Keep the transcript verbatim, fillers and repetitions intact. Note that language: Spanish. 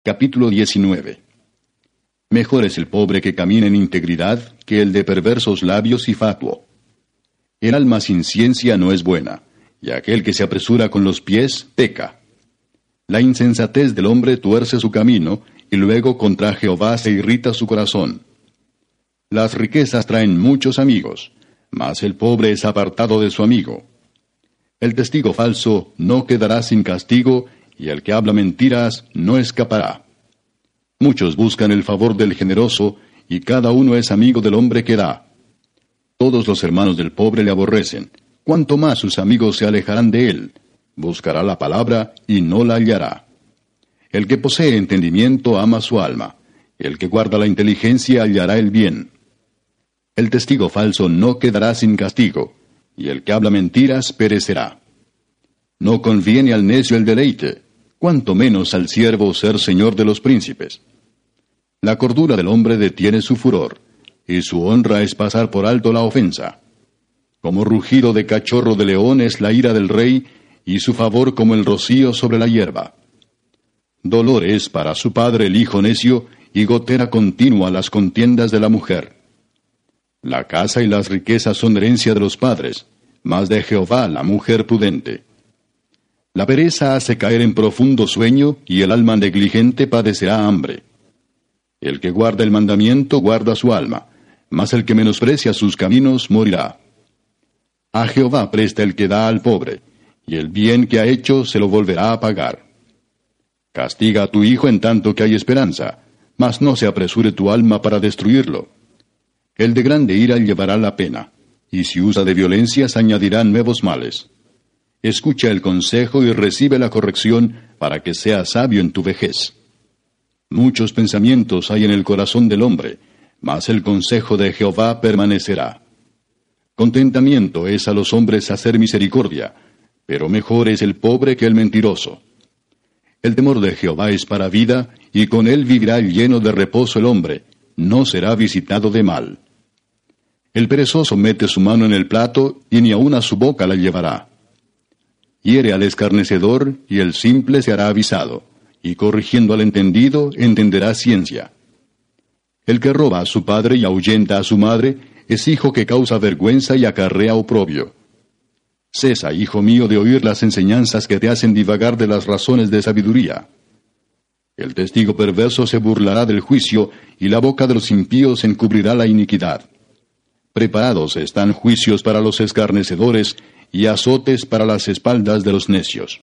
Capítulo diecinueve. Mejor es el pobre que camina en integridad que el de perversos labios y fatuo. El alma sin ciencia no es buena, y aquel que se apresura con los pies peca. La insensatez del hombre tuerce su camino, y luego contra Jehová se irrita su corazón. Las riquezas traen muchos amigos, mas el pobre es apartado de su amigo. El testigo falso no quedará sin castigo, y el que habla mentiras no escapará. Muchos buscan el favor del generoso, y cada uno es amigo del hombre que da. Todos los hermanos del pobre le aborrecen, cuanto más sus amigos se alejarán de él. Buscará la palabra y no la hallará. El que posee entendimiento ama su alma, el que guarda la inteligencia hallará el bien. El testigo falso no quedará sin castigo, y el que habla mentiras perecerá. No conviene al necio el deleite, cuanto menos al siervo ser señor de los príncipes. La cordura del hombre detiene su furor, y su honra es pasar por alto la ofensa. Como rugido de cachorro de león es la ira del rey, y su favor como el rocío sobre la hierba. Dolor es para su padre el hijo necio, y gotera continua las contiendas de la mujer. La casa y las riquezas son herencia de los padres, mas de Jehová la mujer prudente. La pereza hace caer en profundo sueño, y el alma negligente padecerá hambre. El que guarda el mandamiento guarda su alma, mas el que menosprecia sus caminos morirá. A Jehová presta el que da al pobre, y el bien que ha hecho se lo volverá a pagar. Castiga a tu hijo en tanto que hay esperanza, mas no se apresure tu alma para destruirlo. El de grande ira llevará la pena, y si usa de violencias añadirá nuevos males. Escucha el consejo y recibe la corrección para que seas sabio en tu vejez. Muchos pensamientos hay en el corazón del hombre, mas el consejo de Jehová permanecerá. Contentamiento es a los hombres hacer misericordia, pero mejor es el pobre que el mentiroso. El temor de Jehová es para vida, y con él vivirá lleno de reposo el hombre, no será visitado de mal. El perezoso mete su mano en el plato, y ni aun a su boca la llevará. Hiere al escarnecedor, y el simple se hará avisado, y corrigiendo al entendido, entenderá ciencia. El que roba a su padre y ahuyenta a su madre, es hijo que causa vergüenza y acarrea oprobio. Cesa, hijo mío, de oír las enseñanzas que te hacen divagar de las razones de sabiduría. El testigo perverso se burlará del juicio, y la boca de los impíos encubrirá la iniquidad. Preparados están juicios para los escarnecedores, y azotes para las espaldas de los necios.